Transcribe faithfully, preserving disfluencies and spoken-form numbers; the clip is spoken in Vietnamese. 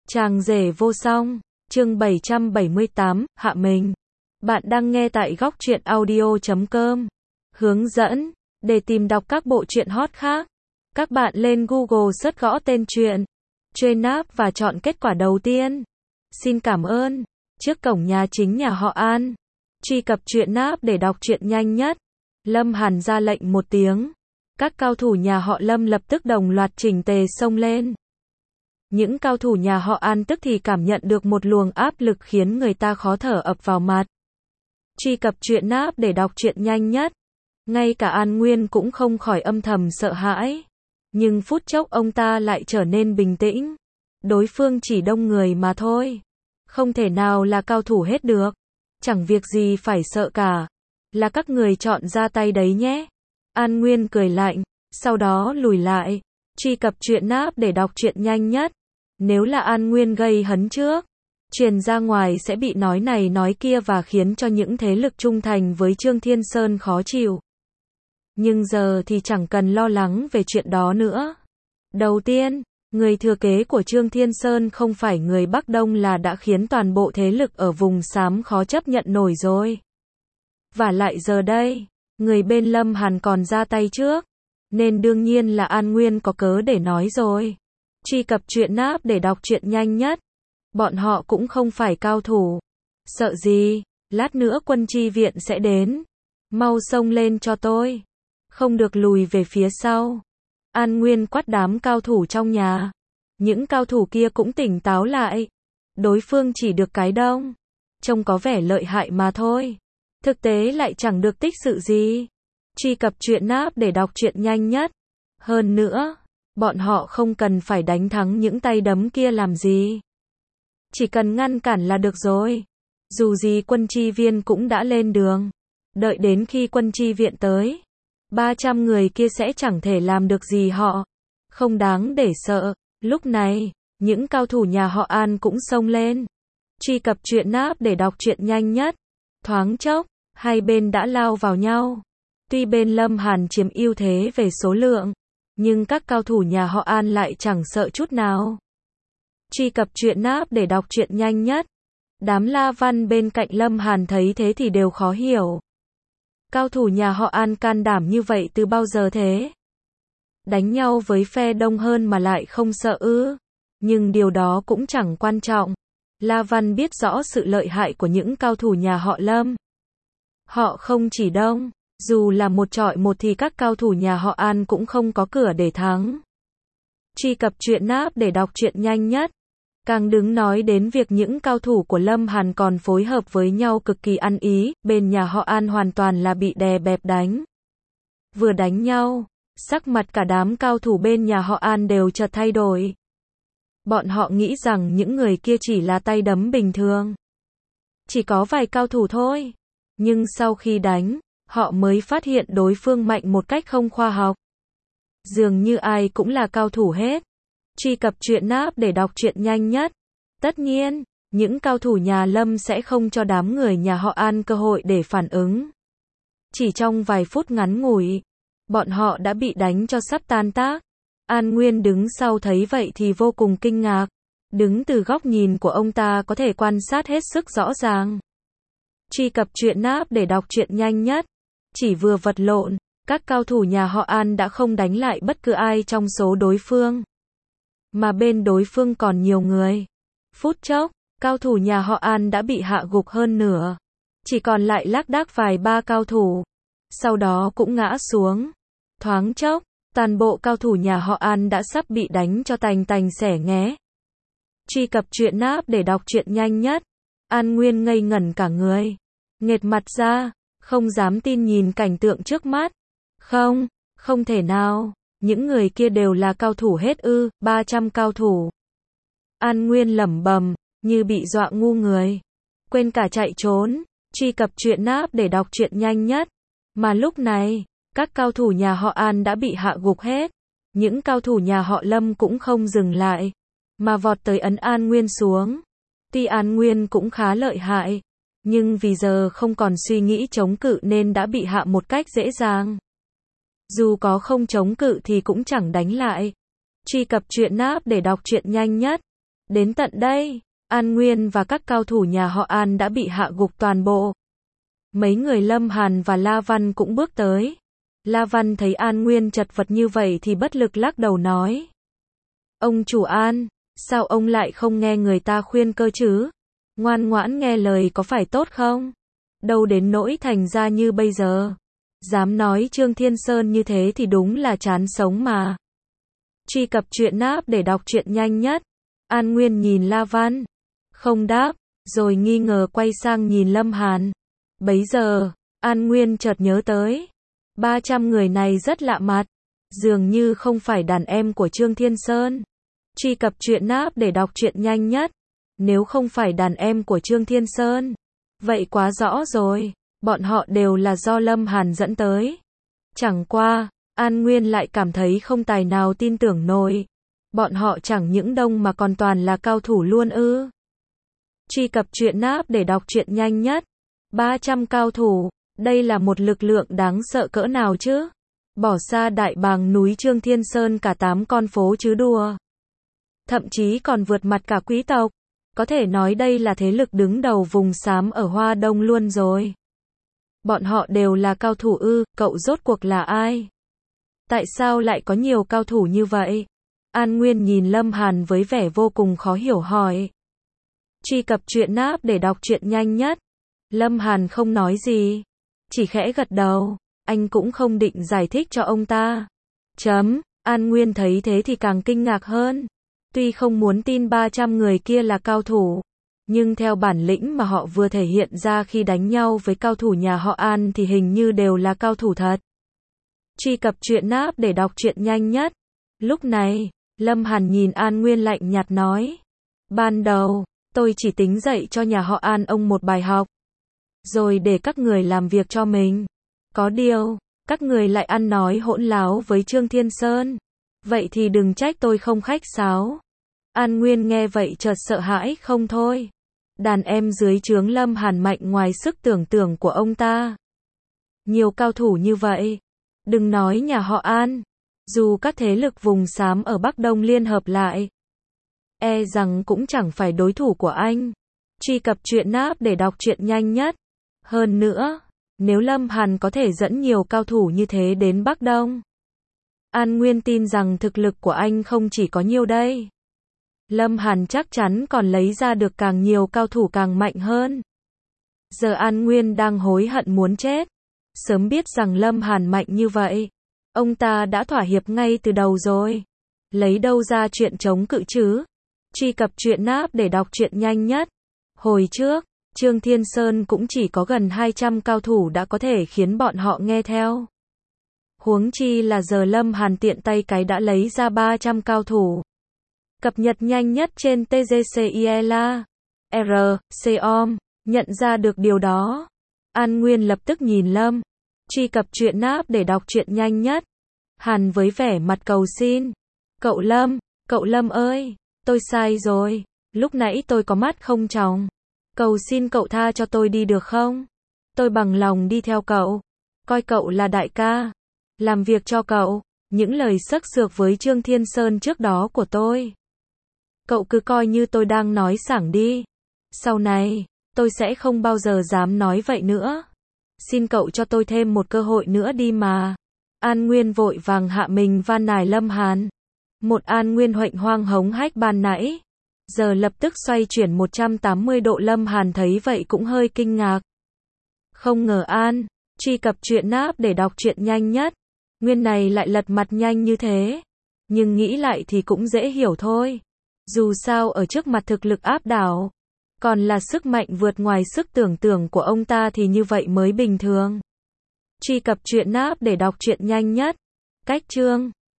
Chàng rể vô song, chương bảy trăm bảy mươi tám, Hạ Mình. Bạn đang nghe tại góc truyện audio chấm com. Hướng dẫn, để tìm đọc các bộ truyện hot khác, các bạn lên Google search gõ tên truyện, truy nạp và chọn kết quả đầu tiên. Xin cảm ơn. Trước cổng nhà chính nhà họ An, truy cập truyện nạp để đọc truyện nhanh nhất. Lâm Hàn ra lệnh một tiếng, các cao thủ nhà họ Lâm lập tức đồng loạt chỉnh tề xông lên. Những cao thủ nhà họ An tức thì cảm nhận được một luồng áp lực khiến người ta khó thở ập vào mặt. Truy cập truyện nạp để đọc truyện nhanh nhất. Ngay cả An Nguyên cũng không khỏi âm thầm sợ hãi. Nhưng phút chốc ông ta lại trở nên bình tĩnh. Đối phương chỉ đông người mà thôi. Không thể nào là cao thủ hết được. Chẳng việc gì phải sợ cả. Là các người chọn ra tay đấy nhé. An Nguyên cười lạnh, sau đó lùi lại. Truy cập truyện nạp để đọc truyện nhanh nhất. Nếu là An Nguyên gây hấn trước, truyền ra ngoài sẽ bị nói này nói kia và khiến cho những thế lực trung thành với Trương Thiên Sơn khó chịu. Nhưng giờ thì chẳng cần lo lắng về chuyện đó nữa. Đầu tiên, người thừa kế của Trương Thiên Sơn không phải người Bắc Đông là đã khiến toàn bộ thế lực ở vùng xám khó chấp nhận nổi rồi. Và lại giờ đây, người bên Lâm Hàn còn ra tay trước, nên đương nhiên là An Nguyên có cớ để nói rồi. Truy cập truyện nạp để đọc truyện nhanh nhất. Bọn họ cũng không phải cao thủ. Sợ gì, lát nữa quân chi viện sẽ đến. Mau xông lên cho tôi. Không được lùi về phía sau. An Nguyên quát đám cao thủ trong nhà. Những cao thủ kia cũng tỉnh táo lại. Đối phương chỉ được cái đông. Trông có vẻ lợi hại mà thôi. Thực tế lại chẳng được tích sự gì. Truy cập truyện nạp để đọc truyện nhanh nhất. Hơn nữa, bọn họ không cần phải đánh thắng những tay đấm kia làm gì. Chỉ cần ngăn cản là được rồi. Dù gì quân chi viên cũng đã lên đường. Đợi đến khi quân chi viện tới, ba trăm người kia sẽ chẳng thể làm được gì họ. Không đáng để sợ. Lúc này, những cao thủ nhà họ An cũng xông lên. Truy cập truyện nạp để đọc truyện nhanh nhất. Thoáng chốc, hai bên đã lao vào nhau. Tuy bên Lâm Hàn chiếm ưu thế về số lượng, nhưng các cao thủ nhà họ An lại chẳng sợ chút nào. Truy cập truyện nạp để đọc truyện nhanh nhất. Đám La Văn bên cạnh Lâm Hàn thấy thế thì đều khó hiểu. Cao thủ nhà họ An can đảm như vậy từ bao giờ thế? Đánh nhau với phe đông hơn mà lại không sợ ư? Nhưng điều đó cũng chẳng quan trọng. La Văn biết rõ sự lợi hại của những cao thủ nhà họ Lâm. Họ không chỉ đông, dù là một chọi một thì các cao thủ nhà họ An cũng không có cửa để thắng. Truy cập truyện nạp để đọc truyện nhanh nhất. Càng đứng nói đến việc những cao thủ của Lâm Hàn còn phối hợp với nhau cực kỳ ăn ý, bên nhà họ An hoàn toàn là bị đè bẹp đánh. Vừa đánh nhau, sắc mặt cả đám cao thủ bên nhà họ An đều chợt thay đổi. Bọn họ nghĩ rằng những người kia chỉ là tay đấm bình thường. Chỉ có vài cao thủ thôi. Nhưng sau khi đánh, họ mới phát hiện đối phương mạnh một cách không khoa học. Dường như ai cũng là cao thủ hết. Truy cập truyện nạp để đọc truyện nhanh nhất. Tất nhiên, những cao thủ nhà Lâm sẽ không cho đám người nhà họ An cơ hội để phản ứng. Chỉ trong vài phút ngắn ngủi, bọn họ đã bị đánh cho sắp tan tác. An Nguyên đứng sau thấy vậy thì vô cùng kinh ngạc. Đứng từ góc nhìn của ông ta có thể quan sát hết sức rõ ràng. Truy cập truyện nạp để đọc truyện nhanh nhất. Chỉ vừa vật lộn, các cao thủ nhà họ An đã không đánh lại bất cứ ai trong số đối phương. Mà bên đối phương còn nhiều người. Phút chốc, cao thủ nhà họ An đã bị hạ gục hơn nửa. Chỉ còn lại lác đác vài ba cao thủ. Sau đó cũng ngã xuống. Thoáng chốc, toàn bộ cao thủ nhà họ An đã sắp bị đánh cho tành tành xẻ nghé. Truy cập truyện nạp để đọc truyện nhanh nhất. An Nguyên ngây ngẩn cả người. Nghệt mặt ra, không dám tin nhìn cảnh tượng trước mắt. Không, không thể nào. Những người kia đều là cao thủ hết ư, ba trăm cao thủ. An Nguyên lẩm bẩm, như bị dọa ngu người. Quên cả chạy trốn. Truy cập truyện nạp để đọc truyện nhanh nhất. Mà lúc này, các cao thủ nhà họ An đã bị hạ gục hết. Những cao thủ nhà họ Lâm cũng không dừng lại, mà vọt tới ấn An Nguyên xuống. Tuy An Nguyên cũng khá lợi hại, nhưng vì giờ không còn suy nghĩ chống cự nên đã bị hạ một cách dễ dàng. Dù có không chống cự thì cũng chẳng đánh lại. Truy cập truyện nạp để đọc truyện nhanh nhất. Đến tận đây, An Nguyên và các cao thủ nhà họ An đã bị hạ gục toàn bộ. Mấy người Lâm Hàn và La Văn cũng bước tới. La Văn thấy An Nguyên chật vật như vậy thì bất lực lắc đầu nói. Ông chủ An, sao ông lại không nghe người ta khuyên cơ chứ? Ngoan ngoãn nghe lời có phải tốt không? Đâu đến nỗi thành ra như bây giờ. Dám nói Trương Thiên Sơn như thế thì đúng là chán sống mà. Truy cập truyện app để đọc truyện nhanh nhất. An Nguyên nhìn La Văn, không đáp, rồi nghi ngờ quay sang nhìn Lâm Hàn. Bấy giờ, An Nguyên chợt nhớ tới. ba trăm người này rất lạ mặt. Dường như không phải đàn em của Trương Thiên Sơn. Truy cập truyện app để đọc truyện nhanh nhất. Nếu không phải đàn em của Trương Thiên Sơn, vậy quá rõ rồi. Bọn họ đều là do Lâm Hàn dẫn tới. Chẳng qua, An Nguyên lại cảm thấy không tài nào tin tưởng nổi. Bọn họ chẳng những đông mà còn toàn là cao thủ luôn ư. Truy cập truyện app để đọc truyện nhanh nhất. ba trăm cao thủ, đây là một lực lượng đáng sợ cỡ nào chứ? Bỏ xa đại bàng núi Trương Thiên Sơn cả tám con phố chứ đùa. Thậm chí còn vượt mặt cả quý tộc. Có thể nói đây là thế lực đứng đầu vùng xám ở Hoa Đông luôn rồi. Bọn họ đều là cao thủ ư, cậu rốt cuộc là ai? Tại sao lại có nhiều cao thủ như vậy? An Nguyên nhìn Lâm Hàn với vẻ vô cùng khó hiểu hỏi. Truy cập truyện app để đọc truyện nhanh nhất. Lâm Hàn không nói gì, chỉ khẽ gật đầu, anh cũng không định giải thích cho ông ta. Chấm, An Nguyên thấy thế thì càng kinh ngạc hơn. Tuy không muốn tin ba trăm người kia là cao thủ, nhưng theo bản lĩnh mà họ vừa thể hiện ra khi đánh nhau với cao thủ nhà họ An thì hình như đều là cao thủ thật. Truy cập truyện app để đọc truyện nhanh nhất. Lúc này, Lâm Hàn nhìn An Nguyên lạnh nhạt nói. Ban đầu, tôi chỉ tính dạy cho nhà họ An ông một bài học. Rồi để các người làm việc cho mình. Có điều, các người lại ăn nói hỗn láo với Trương Thiên Sơn. Vậy thì đừng trách tôi không khách sáo. An Nguyên nghe vậy chợt sợ hãi không thôi. Đàn em dưới trướng Lâm Hàn mạnh ngoài sức tưởng tượng của ông ta. Nhiều cao thủ như vậy. Đừng nói nhà họ An. Dù các thế lực vùng xám ở Bắc Đông liên hợp lại, e rằng cũng chẳng phải đối thủ của anh. Truy cập truyện app để đọc truyện nhanh nhất. Hơn nữa, nếu Lâm Hàn có thể dẫn nhiều cao thủ như thế đến Bắc Đông, An Nguyên tin rằng thực lực của anh không chỉ có nhiêu đây. Lâm Hàn chắc chắn còn lấy ra được càng nhiều cao thủ càng mạnh hơn. Giờ An Nguyên đang hối hận muốn chết. Sớm biết rằng Lâm Hàn mạnh như vậy, ông ta đã thỏa hiệp ngay từ đầu rồi. Lấy đâu ra chuyện chống cự chứ? Truy cập truyện app để đọc truyện nhanh nhất. Hồi trước, Trương Thiên Sơn cũng chỉ có gần hai trăm cao thủ đã có thể khiến bọn họ nghe theo. Huống chi là giờ Lâm Hàn tiện tay cái đã lấy ra ba trăm cao thủ. Cập nhật nhanh nhất trên tê giê xê i e L A, R, C O M, nhận ra được điều đó. An Nguyên lập tức nhìn Lâm. Truy cập truyện app để đọc truyện nhanh nhất. Hàn với vẻ mặt cầu xin. Cậu Lâm, cậu Lâm ơi, tôi sai rồi. Lúc nãy tôi có mắt không tròng. Cầu xin cậu tha cho tôi đi được không? Tôi bằng lòng đi theo cậu. Coi cậu là đại ca. Làm việc cho cậu. Những lời xức xược với Trương Thiên Sơn trước đó của tôi, cậu cứ coi như tôi đang nói sảng đi. Sau này, tôi sẽ không bao giờ dám nói vậy nữa. Xin cậu cho tôi thêm một cơ hội nữa đi mà. An Nguyên vội vàng hạ mình van nài Lâm Hàn. Một An Nguyên huệnh hoang hống hách ban nãy, giờ lập tức xoay chuyển một trăm tám mươi độ. Lâm Hàn thấy vậy cũng hơi kinh ngạc. Không ngờ An, truy cập truyện app để đọc truyện nhanh nhất. Nguyên này lại lật mặt nhanh như thế. Nhưng nghĩ lại thì cũng dễ hiểu thôi. Dù sao ở trước mặt thực lực áp đảo, còn là sức mạnh vượt ngoài sức tưởng tượng của ông ta thì như vậy mới bình thường. Truy cập truyện app để đọc truyện nhanh nhất. Cách chương